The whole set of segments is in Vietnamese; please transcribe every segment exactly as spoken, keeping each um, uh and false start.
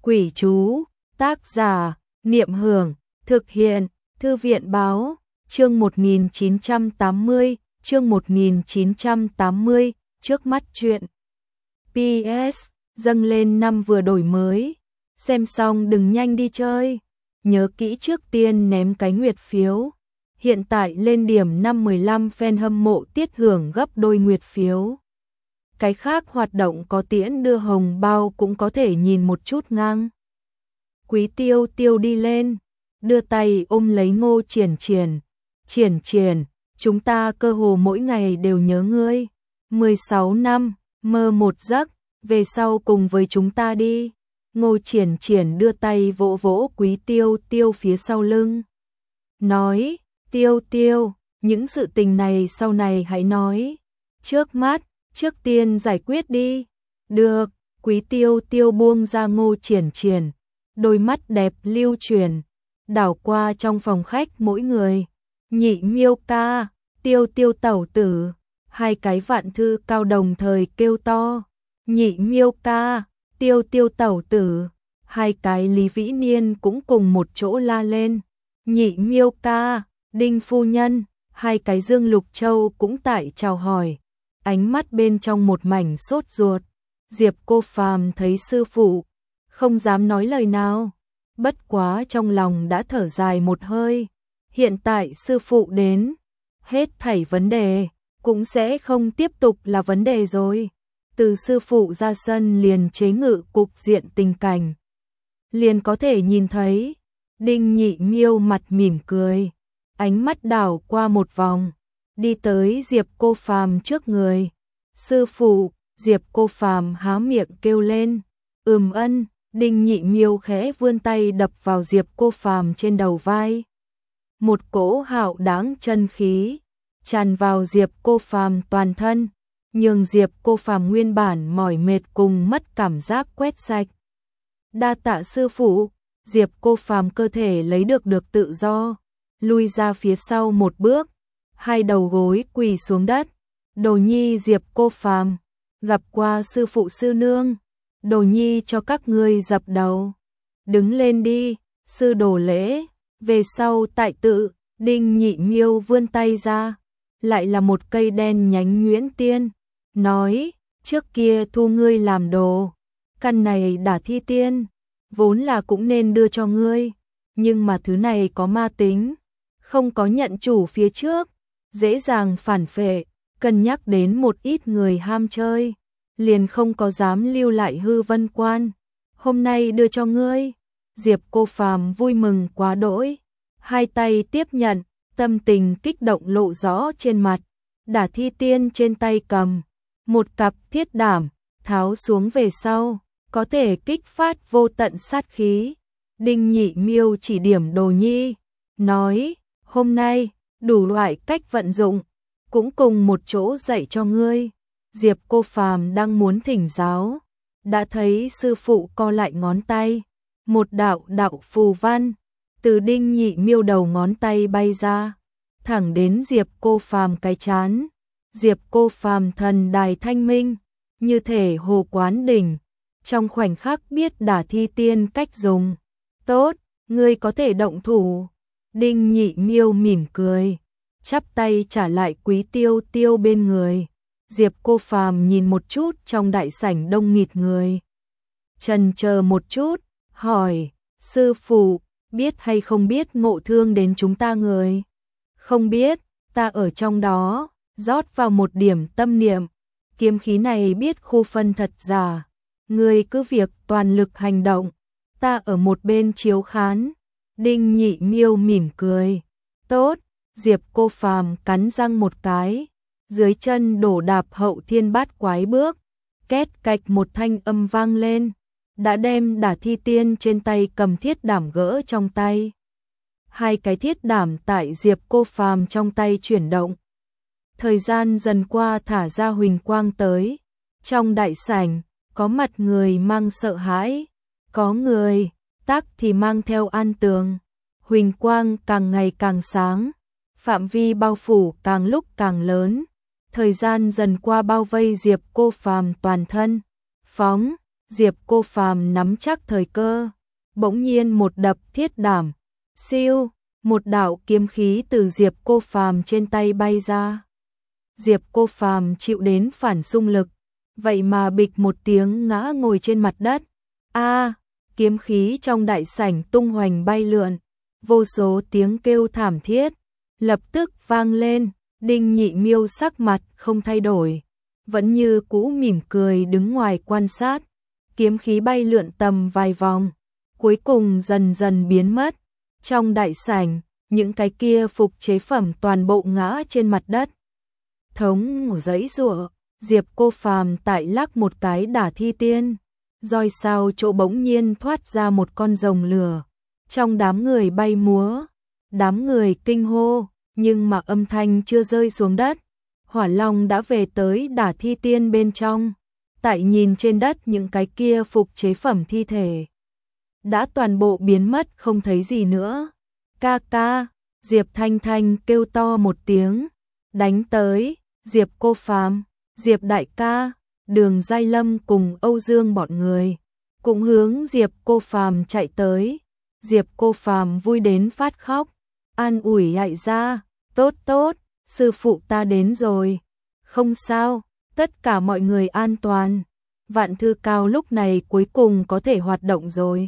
Quỷ chú, tác giả, Niệm Hưởng, thực hiện, Thư viện báo, chương một nghìn chín trăm tám mươi, chương một nghìn chín trăm tám mươi, trước mắt chuyện. pê ét, dâng lên năm vừa đổi mới, xem xong đừng nhanh đi chơi, nhớ kỹ trước tiên ném cái nguyệt phiếu. Hiện tại lên điểm năm mười lăm fan hâm mộ tiết hưởng gấp đôi nguyệt phiếu. Cái khác hoạt động có tiễn đưa hồng bao cũng có thể nhìn một chút ngang. Quý Tiêu Tiêu đi lên, đưa tay ôm lấy Ngô Triển Triển. Triển Triển, chúng ta cơ hồ mỗi ngày đều nhớ ngươi. mười sáu năm, mơ một giấc, về sau cùng với chúng ta đi. Ngô Triển Triển đưa tay vỗ vỗ Quý Tiêu Tiêu phía sau lưng. Nói, Tiêu Tiêu, những sự tình này sau này hãy nói. Trước mắt, trước tiên giải quyết đi. Được, Quý Tiêu Tiêu buông ra Ngô Triển Triển. Đôi mắt đẹp lưu chuyển, đảo qua trong phòng khách mỗi người. Nhị Miêu ca, Tiêu Tiêu tẩu tử, hai cái vạn thư cao đồng thời kêu to. Nhị Miêu ca, Tiêu Tiêu tẩu tử, hai cái Lý Vĩ Niên cũng cùng một chỗ la lên. Nhị Miêu ca, Đinh phu nhân, hai cái Dương Lục Châu cũng tại chào hỏi. Ánh mắt bên trong một mảnh sốt ruột. Diệp Cô Phàm thấy sư phụ, không dám nói lời nào, bất quá trong lòng đã thở dài một hơi. Hiện tại sư phụ đến, hết thảy vấn đề cũng sẽ không tiếp tục là vấn đề rồi. Từ sư phụ ra sân liền chế ngự cục diện tình cảnh, liền có thể nhìn thấy Đinh Nhị Miêu mặt mỉm cười, ánh mắt đảo qua một vòng, đi tới Diệp Cô Phàm trước người. Sư phụ, Diệp Cô Phàm há miệng kêu lên. Ừm ân. Đinh Nhị Miêu khẽ vươn tay đập vào Diệp Cô Phàm trên đầu vai. Một cỗ hạo đáng chân khí tràn vào Diệp Cô Phàm toàn thân, nhường Diệp Cô Phàm nguyên bản mỏi mệt cùng mất cảm giác quét sạch. Đa tạ sư phụ. Diệp Cô Phàm cơ thể lấy được được tự do, lui ra phía sau một bước, hai đầu gối quỳ xuống đất. Đồ nhi Diệp Cô Phàm, gặp qua sư phụ sư nương. Đồ nhi cho các ngươi dập đầu. Đứng lên đi, sư đồ lễ, về sau tại tự. Đinh Nhị Miêu vươn tay ra, lại là một cây đen nhánh nhuyễn tiên, nói, trước kia thu ngươi làm đồ, căn này Đả Thi Tiên, vốn là cũng nên đưa cho ngươi, nhưng mà thứ này có ma tính, không có nhận chủ phía trước, dễ dàng phản phệ, cân nhắc đến một ít người ham chơi, liền không có dám lưu lại hư vân quan. Hôm nay đưa cho ngươi. Diệp Cô Phàm vui mừng quá đỗi, hai tay tiếp nhận, tâm tình kích động lộ rõ trên mặt. Đả Thi Tiên trên tay cầm một cặp thiết đảm, tháo xuống về sau, có thể kích phát vô tận sát khí. Đinh Nhị Miêu chỉ điểm Đồ nhi, nói, hôm nay đủ loại cách vận dụng, cũng cùng một chỗ dạy cho ngươi. Diệp Cô Phàm đang muốn thỉnh giáo, đã thấy sư phụ co lại ngón tay, một đạo đạo phù văn từ Đinh Nhị Miêu đầu ngón tay bay ra, thẳng đến Diệp Cô Phàm cái chán. Diệp Cô Phàm thần đài thanh minh, như thể hồ quán đỉnh, trong khoảnh khắc biết Đả Thi Tiên cách dùng. Tốt, ngươi có thể động thủ. Đinh Nhị Miêu mỉm cười, chắp tay trả lại Quý Tiêu Tiêu bên người. Diệp Cô Phàm nhìn một chút trong đại sảnh đông nghịt người, chần chờ một chút, hỏi, sư phụ, biết hay không biết ngộ thương đến chúng ta người? Không biết, ta ở trong đó, rót vào một điểm tâm niệm, kiếm khí này biết khu phân thật giả, người cứ việc toàn lực hành động, ta ở một bên chiếu khán. Đinh Nhị Miêu mỉm cười, tốt. Diệp Cô Phàm cắn răng một cái, dưới chân đổ đạp hậu thiên bát quái bước, két cạch một thanh âm vang lên, đã đem Đả Thi Tiên trên tay cầm thiết đảm gỡ trong tay. Hai cái thiết đảm tại Diệp Cô Phàm trong tay chuyển động. Thời gian dần qua thả ra huỳnh quang tới. Trong đại sảnh, có mặt người mang sợ hãi, có người tác thì mang theo an tường. Huỳnh quang càng ngày càng sáng, phạm vi bao phủ càng lúc càng lớn. Thời gian dần qua bao vây Diệp Cô Phàm toàn thân. Phóng, Diệp Cô Phàm nắm chắc thời cơ, bỗng nhiên một đập thiết đảm, siêu, một đạo kiếm khí từ Diệp Cô Phàm trên tay bay ra. Diệp Cô Phàm chịu đến phản xung lực, vậy mà bịch một tiếng ngã ngồi trên mặt đất. A, kiếm khí trong đại sảnh tung hoành bay lượn, vô số tiếng kêu thảm thiết lập tức vang lên. Đinh Nhị Miêu sắc mặt không thay đổi, vẫn như cũ mỉm cười đứng ngoài quan sát. Kiếm khí bay lượn tầm vài vòng, cuối cùng dần dần biến mất. Trong đại sảnh, những cái kia phục chế phẩm toàn bộ ngã trên mặt đất. Thống ngủ giãy giụa, Diệp Cô Phàm tại lắc một cái đả thi tiên, roi sao chỗ bỗng nhiên thoát ra một con rồng lửa, trong đám người bay múa, đám người kinh hô, nhưng mà âm thanh chưa rơi xuống đất, Hỏa Long đã về tới đả thi tiên bên trong. Tại nhìn trên đất những cái kia phục chế phẩm thi thể đã toàn bộ biến mất không thấy gì nữa. Ca ca, Diệp Thanh Thanh kêu to một tiếng, đánh tới. Diệp Cô Phàm, Diệp đại ca, Đường Giai Lâm cùng Âu Dương bọn người cũng hướng Diệp Cô Phàm chạy tới. Diệp Cô Phàm vui đến phát khóc, an ủi hại ra, tốt tốt, sư phụ ta đến rồi, không sao, tất cả mọi người an toàn. Vạn Thư Cao lúc này cuối cùng có thể hoạt động rồi.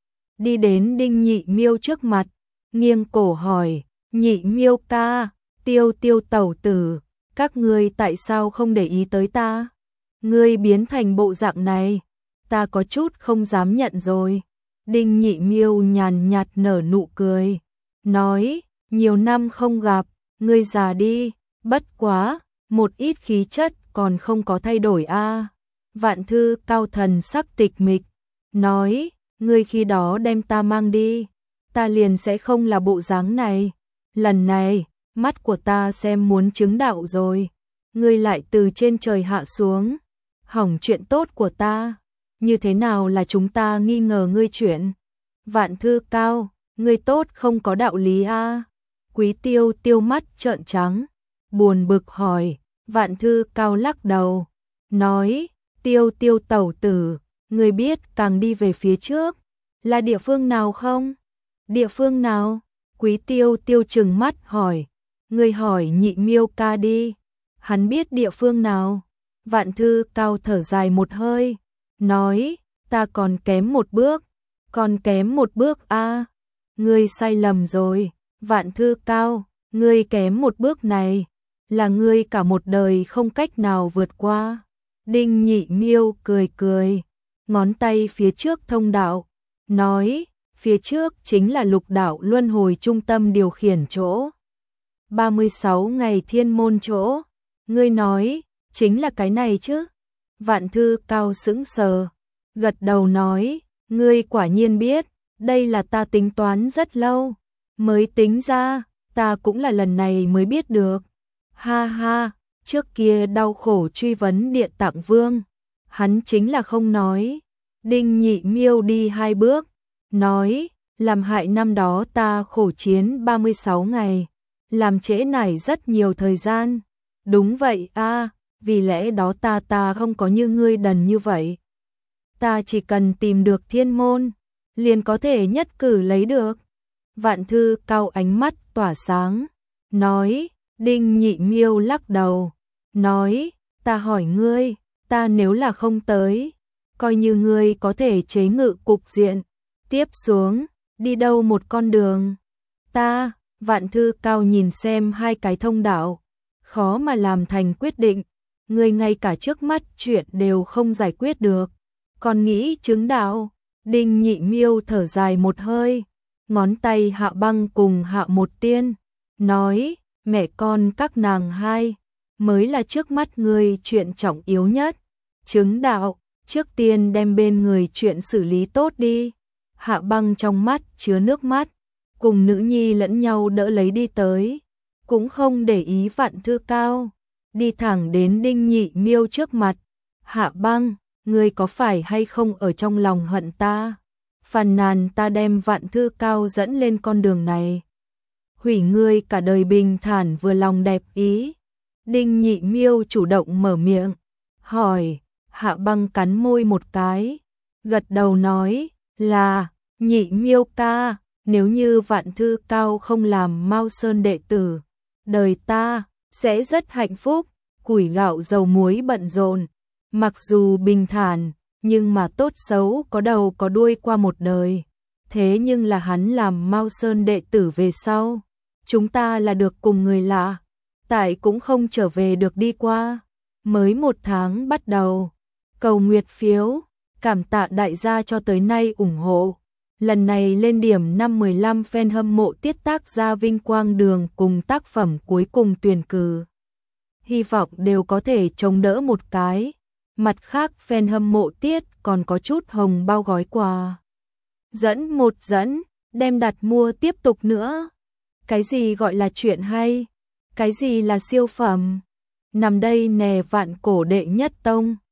Đi đến Đinh Nhị Miêu trước mặt, nghiêng cổ hỏi, Nhị Miêu ca, Tiêu Tiêu tẩu tử, các ngươi tại sao không để ý tới ta? Ngươi biến thành bộ dạng này, ta có chút không dám nhận rồi. Đinh Nhị Miêu nhàn nhạt nở nụ cười, nói, nhiều năm không gặp, ngươi già đi, bất quá, một ít khí chất còn không có thay đổi a. À. Vạn Thư Cao thần sắc tịch mịch, nói, ngươi khi đó đem ta mang đi, ta liền sẽ không là bộ dáng này. Lần này, mắt của ta xem muốn chứng đạo rồi, ngươi lại từ trên trời hạ xuống, hỏng chuyện tốt của ta, như thế nào là chúng ta nghi ngờ ngươi chuyện? Vạn Thư Cao, ngươi tốt không có đạo lý a. À. Quý Tiêu Tiêu mắt trợn trắng, buồn bực hỏi. Vạn Thư Cao lắc đầu, nói, Tiêu Tiêu tẩu tử, ngươi biết càng đi về phía trước là địa phương nào không? Địa phương nào? Quý Tiêu Tiêu trừng mắt hỏi, ngươi hỏi Nhị Miêu ca đi, hắn biết địa phương nào? Vạn Thư Cao thở dài một hơi, nói, ta còn kém một bước, còn kém một bước a. À. Ngươi sai lầm rồi, Vạn Thư Cao, ngươi kém một bước này, là ngươi cả một đời không cách nào vượt qua. Đinh Nhị Miêu cười cười, ngón tay phía trước thông đạo, nói, phía trước chính là lục đạo luân hồi trung tâm điều khiển chỗ. ba mươi sáu ngày thiên môn chỗ, ngươi nói, chính là cái này chứ? Vạn Thư Cao sững sờ, gật đầu nói, ngươi quả nhiên biết, đây là ta tính toán rất lâu, mới tính ra, ta cũng là lần này mới biết được. Ha ha, trước kia đau khổ truy vấn Địa Tạng Vương, hắn chính là không nói. Đinh Nhị Miêu đi hai bước, nói, làm hại năm đó ta khổ chiến ba mươi sáu ngày, làm trễ nải rất nhiều thời gian. Đúng vậy a, à, vì lẽ đó ta ta không có như ngươi đần như vậy. Ta chỉ cần tìm được thiên môn, liền có thể nhất cử lấy được. Vạn Thư Cao ánh mắt tỏa sáng, nói. Đinh Nhị Miêu lắc đầu, nói, ta hỏi ngươi, ta nếu là không tới, coi như ngươi có thể chế ngự cục diện, tiếp xuống, đi đâu một con đường. Ta, Vạn Thư Cao nhìn xem hai cái thông đạo, khó mà làm thành quyết định, ngươi ngay cả trước mắt chuyện đều không giải quyết được, còn nghĩ chứng đạo. Đinh Nhị Miêu thở dài một hơi, ngón tay hạ băng cùng hạ một tiên, nói, mẹ con các nàng hai mới là trước mắt ngươi chuyện trọng yếu nhất. Chứng đạo, trước tiên đem bên người chuyện xử lý tốt đi. Hạ băng trong mắt chứa nước mắt, cùng nữ nhi lẫn nhau đỡ lấy đi tới, cũng không để ý Vạn Thư Cao, đi thẳng đến Đinh Nhị Miêu trước mặt. Hạ băng, ngươi có phải hay không ở trong lòng hận ta? Phàn nàn ta đem Vạn Thư Cao dẫn lên con đường này, hủy ngươi cả đời bình thản vừa lòng đẹp ý. Đinh Nhị Miêu chủ động mở miệng, hỏi. Hạ băng cắn môi một cái, gật đầu nói là Nhị Miêu ca, nếu như Vạn Thư Cao không làm Mao Sơn đệ tử, đời ta sẽ rất hạnh phúc, củi gạo dầu muối bận rộn, mặc dù bình thản, nhưng mà tốt xấu có đầu có đuôi qua một đời. Thế nhưng là hắn làm Mao Sơn đệ tử về sau, chúng ta là được cùng người lạ, tại cũng không trở về được đi qua. Mới một tháng bắt đầu, cầu nguyệt phiếu, cảm tạ đại gia cho tới nay ủng hộ. Lần này lên điểm năm mười lăm fan hâm mộ Tiết tác gia vinh quang đường cùng tác phẩm cuối cùng tuyển cử. Hy vọng đều có thể chống đỡ một cái. Mặt khác fan hâm mộ Tiết còn có chút hồng bao gói quà. Dẫn một dẫn, đem đặt mua tiếp tục nữa. Cái gì gọi là chuyện hay? Cái gì là siêu phẩm? Nằm đây nè vạn cổ đệ nhất tông.